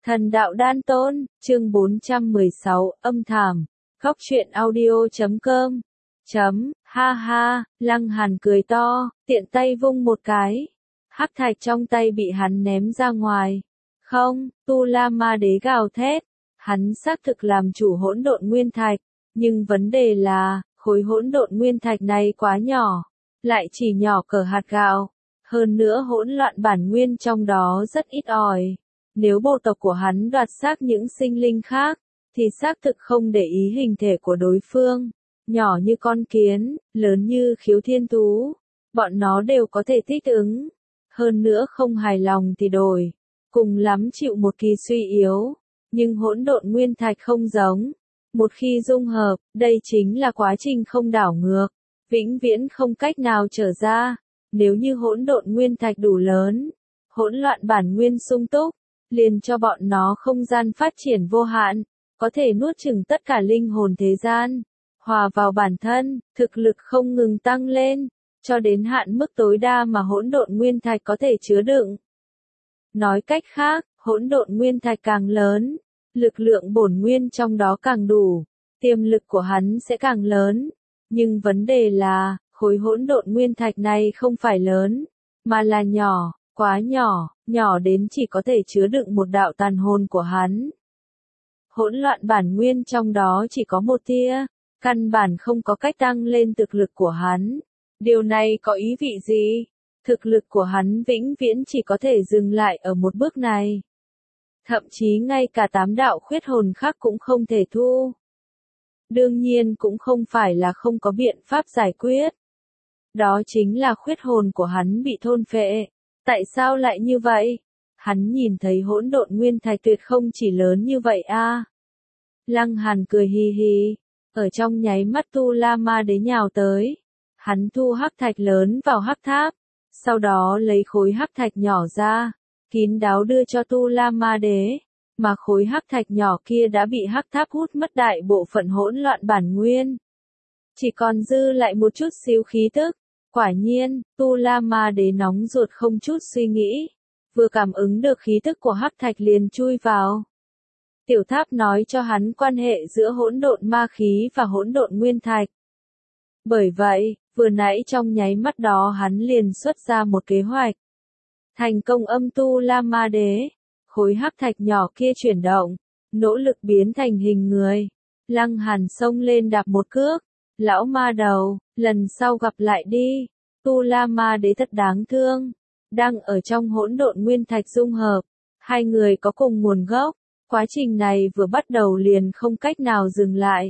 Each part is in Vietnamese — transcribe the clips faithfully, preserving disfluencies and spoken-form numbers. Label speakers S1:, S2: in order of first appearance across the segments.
S1: Thần đạo đan tôn, chương bốn trăm mười sáu, âm thảm. Góc truyện audio chấm com. Chấm, ha ha, Lăng Hàn cười to, tiện tay vung một cái. Hắc thạch trong tay bị hắn ném ra ngoài. Không, Tu La Ma Đế gào thét. Hắn xác thực làm chủ hỗn độn nguyên thạch. Nhưng vấn đề là, khối hỗn độn nguyên thạch này quá nhỏ. Lại chỉ nhỏ cỡ hạt gạo. Hơn nữa hỗn loạn bản nguyên trong đó rất ít ỏi. Nếu bộ tộc của hắn đoạt xác những sinh linh khác, thì xác thực không để ý hình thể của đối phương. Nhỏ như con kiến, lớn như khiếu thiên thú. Bọn nó đều có thể thích ứng. Hơn nữa không hài lòng thì đổi. Cùng lắm chịu một kỳ suy yếu. Nhưng hỗn độn nguyên thạch không giống. Một khi dung hợp, đây chính là quá trình không đảo ngược. Vĩnh viễn không cách nào trở ra. Nếu như hỗn độn nguyên thạch đủ lớn, hỗn loạn bản nguyên sung túc, liền cho bọn nó không gian phát triển vô hạn, có thể nuốt chửng tất cả linh hồn thế gian, hòa vào bản thân, thực lực không ngừng tăng lên, cho đến hạn mức tối đa mà hỗn độn nguyên thạch có thể chứa đựng. Nói cách khác, hỗn độn nguyên thạch càng lớn, lực lượng bổn nguyên trong đó càng đủ, tiềm lực của hắn sẽ càng lớn. Nhưng vấn đề là, khối hỗn độn nguyên thạch này không phải lớn, mà là nhỏ, quá nhỏ, nhỏ đến chỉ có thể chứa đựng một đạo tàn hồn của hắn. Hỗn loạn bản nguyên trong đó chỉ có một tia, căn bản không có cách tăng lên thực lực của hắn. Điều này có ý vị gì? Thực lực của hắn vĩnh viễn chỉ có thể dừng lại ở một bước này. Thậm chí ngay cả tám đạo khuyết hồn khác cũng không thể thu. Đương nhiên cũng không phải là không có biện pháp giải quyết. Đó chính là khuyết hồn của hắn bị thôn phệ. Tại sao lại như vậy? Hắn nhìn thấy hỗn độn nguyên thạch tuyệt không chỉ lớn như vậy a. À? Lăng Hàn cười hì hì, ở trong nháy mắt Tu La Ma Đế nhào tới. Hắn thu hắc thạch lớn vào hắc tháp, sau đó lấy khối hắc thạch nhỏ ra, kín đáo đưa cho Tu La Ma Đế, mà khối hắc thạch nhỏ kia đã bị hắc tháp hút mất đại bộ phận hỗn loạn bản nguyên. Chỉ còn dư lại một chút xíu khí tức. Quả nhiên, Tu La Ma Đế nóng ruột không chút suy nghĩ, vừa cảm ứng được khí tức của hắc thạch liền chui vào. Tiểu tháp nói cho hắn quan hệ giữa hỗn độn ma khí và hỗn độn nguyên thạch. Bởi vậy, vừa nãy trong nháy mắt đó hắn liền xuất ra một kế hoạch. Thành công âm Tu La Ma Đế, khối hắc thạch nhỏ kia chuyển động, nỗ lực biến thành hình người. Lăng Hàn xông lên đạp một cước. Lão ma đầu, lần sau gặp lại đi. Tu La Ma Đế thật đáng thương. Đang ở trong hỗn độn nguyên thạch dung hợp. Hai người có cùng nguồn gốc. Quá trình này vừa bắt đầu liền không cách nào dừng lại.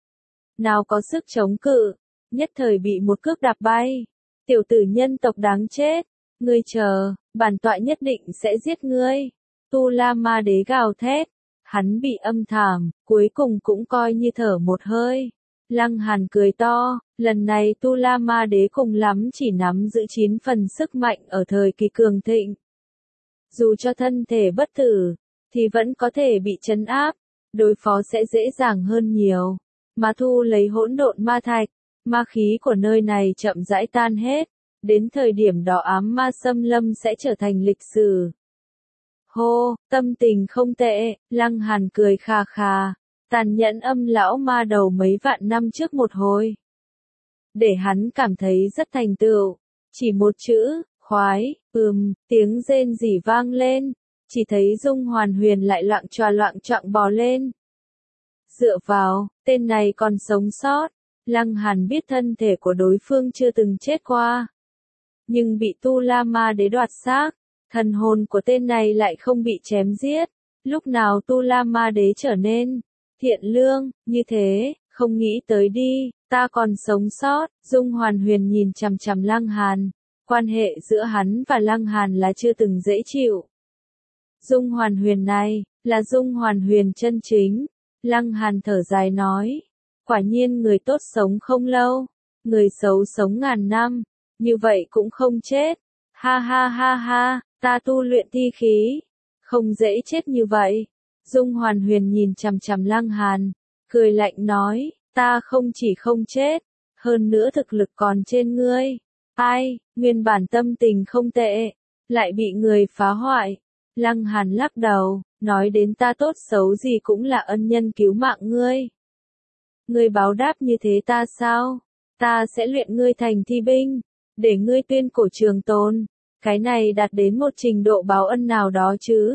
S1: Nào có sức chống cự. Nhất thời bị một cước đạp bay. Tiểu tử nhân tộc đáng chết. Ngươi chờ, bản tọa nhất định sẽ giết ngươi. Tu La Ma Đế gào thét. Hắn bị âm thảm, cuối cùng cũng coi như thở một hơi. Lăng Hàn cười to, lần này Tu La Ma Đế cùng lắm chỉ nắm giữ chín phần sức mạnh ở thời kỳ cường thịnh. Dù cho thân thể bất tử, thì vẫn có thể bị trấn áp, đối phó sẽ dễ dàng hơn nhiều. Mà thu lấy hỗn độn ma thạch, ma khí của nơi này chậm rãi tan hết, đến thời điểm đó ám ma xâm lâm sẽ trở thành lịch sử. Hô, tâm tình không tệ, Lăng Hàn cười khà khà. Tàn nhẫn âm lão ma đầu mấy vạn năm trước một hồi. Để hắn cảm thấy rất thành tựu. Chỉ một chữ, khoái, ừm, tiếng rên rỉ vang lên. Chỉ thấy Dung Hoàn Huyền lại loạng choạng loạng choạng bò lên. Dựa vào, tên này còn sống sót. Lăng Hàn biết thân thể của đối phương chưa từng chết qua. Nhưng bị Tu La Ma Đế đoạt xác. Thần hồn của tên này lại không bị chém giết. Lúc nào Tu La Ma Đế trở nên thiện lương, như thế, không nghĩ tới đi, ta còn sống sót. Dung Hoàn Huyền nhìn chằm chằm Lăng Hàn, quan hệ giữa hắn và Lăng Hàn là chưa từng dễ chịu. Dung Hoàn Huyền này, là Dung Hoàn Huyền chân chính. Lăng Hàn thở dài nói, quả nhiên người tốt sống không lâu, người xấu sống ngàn năm, như vậy cũng không chết. Ha ha ha ha, ta tu luyện thi khí, không dễ chết như vậy. Dung Hoàn Huyền nhìn chằm chằm Lăng Hàn, cười lạnh nói, ta không chỉ không chết, hơn nữa thực lực còn trên ngươi. Ai, nguyên bản tâm tình không tệ, lại bị người phá hoại. Lăng Hàn lắc đầu, nói đến ta tốt xấu gì cũng là ân nhân cứu mạng ngươi. Ngươi báo đáp như thế ta sao? Ta sẽ luyện ngươi thành thi binh, để ngươi tuyên cổ trường tồn. Cái này đạt đến một trình độ báo ân nào đó chứ.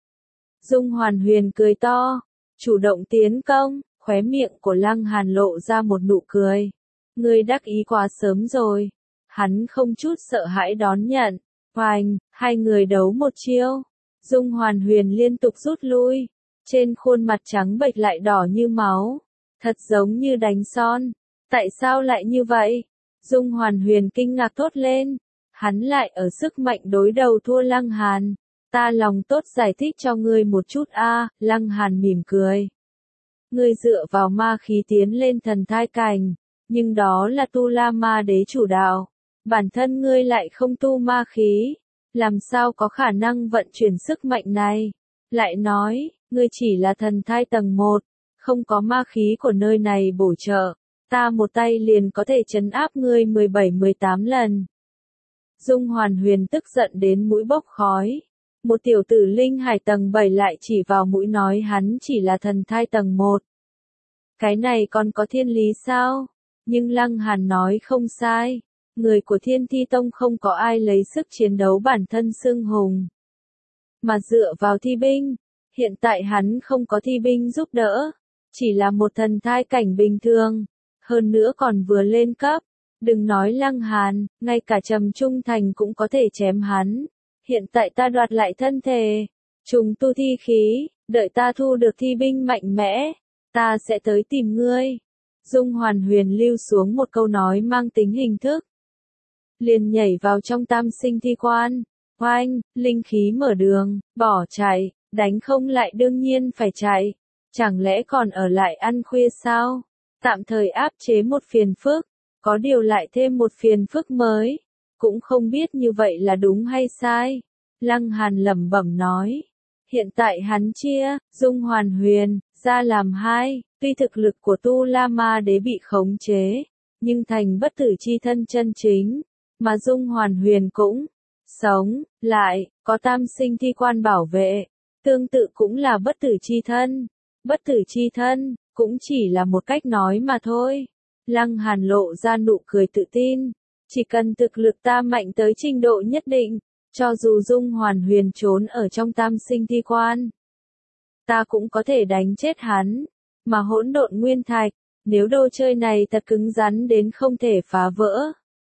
S1: Dung Hoàn Huyền cười to, chủ động tiến công, khóe miệng của Lăng Hàn lộ ra một nụ cười. Ngươi đắc ý quá sớm rồi. Hắn không chút sợ hãi đón nhận. Hoành, hai người đấu một chiêu. Dung Hoàn Huyền liên tục rút lui. Trên khuôn mặt trắng bệch lại đỏ như máu. Thật giống như đánh son. Tại sao lại như vậy? Dung Hoàn Huyền kinh ngạc thốt lên. Hắn lại ở sức mạnh đối đầu thua Lăng Hàn. Ta lòng tốt giải thích cho ngươi một chút a. À, Lăng Hàn mỉm cười. Ngươi dựa vào ma khí tiến lên thần thai cảnh. Nhưng đó là tu la ma đế chủ đạo. Bản thân ngươi lại không tu ma khí. Làm sao có khả năng vận chuyển sức mạnh này? Lại nói, ngươi chỉ là thần thai tầng một. Không có ma khí của nơi này bổ trợ. Ta một tay liền có thể trấn áp ngươi mười bảy mười tám lần. Dung Hoàn Huyền tức giận đến mũi bốc khói. Một tiểu tử linh hải tầng bảy lại chỉ vào mũi nói hắn chỉ là thần thai tầng một. Cái này còn có thiên lý sao? Nhưng Lăng Hàn nói không sai. Người của Thiên Thi Tông không có ai lấy sức chiến đấu bản thân xưng hùng. Mà dựa vào thi binh. Hiện tại hắn không có thi binh giúp đỡ. Chỉ là một thần thai cảnh bình thường. Hơn nữa còn vừa lên cấp. Đừng nói Lăng Hàn, ngay cả Trầm Trung Thành cũng có thể chém hắn. Hiện tại ta đoạt lại thân thể. Trùng tu thi khí, đợi ta thu được thi binh mạnh mẽ. Ta sẽ tới tìm ngươi. Dung Hoàn Huyền lưu xuống một câu nói mang tính hình thức. Liền nhảy vào trong tam sinh thi quan. Oanh, linh khí mở đường, bỏ chạy, đánh không lại đương nhiên phải chạy. Chẳng lẽ còn ở lại ăn khuya sao? Tạm thời áp chế một phiền phức, có điều lại thêm một phiền phức mới. Cũng không biết như vậy là đúng hay sai. Lăng Hàn lẩm bẩm nói. Hiện tại hắn chia, Dung Hoàn Huyền, ra làm hai. Tuy thực lực của Tu La Ma Đế bị khống chế, nhưng thành bất tử chi thân chân chính. Mà Dung Hoàn Huyền cũng sống lại, có tam sinh thi quan bảo vệ. Tương tự cũng là bất tử chi thân. Bất tử chi thân, cũng chỉ là một cách nói mà thôi. Lăng Hàn lộ ra nụ cười tự tin. Chỉ cần thực lực ta mạnh tới trình độ nhất định, cho dù Dung Hoàn Huyền trốn ở trong tam sinh thi quan, ta cũng có thể đánh chết hắn. Mà hỗn độn nguyên thạch, nếu đồ chơi này thật cứng rắn đến không thể phá vỡ,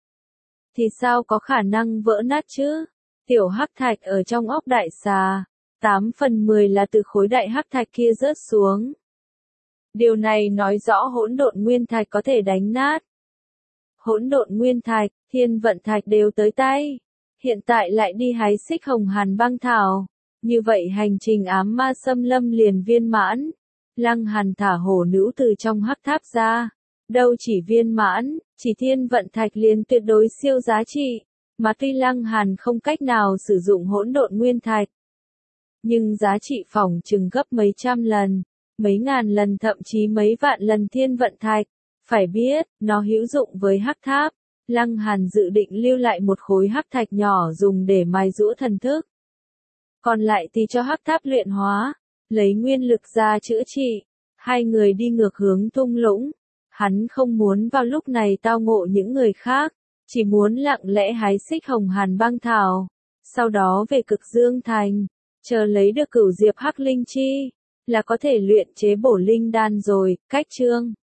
S1: thì sao có khả năng vỡ nát chứ? Tiểu hắc thạch ở trong óc đại xà, tám phần mười là từ khối đại hắc thạch kia rớt xuống. Điều này nói rõ hỗn độn nguyên thạch có thể đánh nát. Hỗn độn nguyên thạch, thiên vận thạch đều tới tay. Hiện tại lại đi hái xích hồng hàn băng thảo. Như vậy hành trình ám ma xâm lâm liền viên mãn. Lăng Hàn thả hổ nữ từ trong hắc tháp ra. Đâu chỉ viên mãn, chỉ thiên vận thạch liền tuyệt đối siêu giá trị. Mà tuy Lăng Hàn không cách nào sử dụng hỗn độn nguyên thạch, nhưng giá trị phỏng chừng gấp mấy trăm lần, mấy ngàn lần thậm chí mấy vạn lần thiên vận thạch. Phải biết, nó hữu dụng với hắc tháp. Lăng Hàn dự định lưu lại một khối hắc thạch nhỏ dùng để mài giũa thần thức. Còn lại thì cho hắc tháp luyện hóa, lấy nguyên lực ra chữa trị. Hai người đi ngược hướng thung lũng. Hắn không muốn vào lúc này tao ngộ những người khác, chỉ muốn lặng lẽ hái xích hồng hàn băng thảo. Sau đó về Cực Dương Thành, chờ lấy được cửu diệp hắc linh chi, là có thể luyện chế bổ linh đan rồi. Cách chương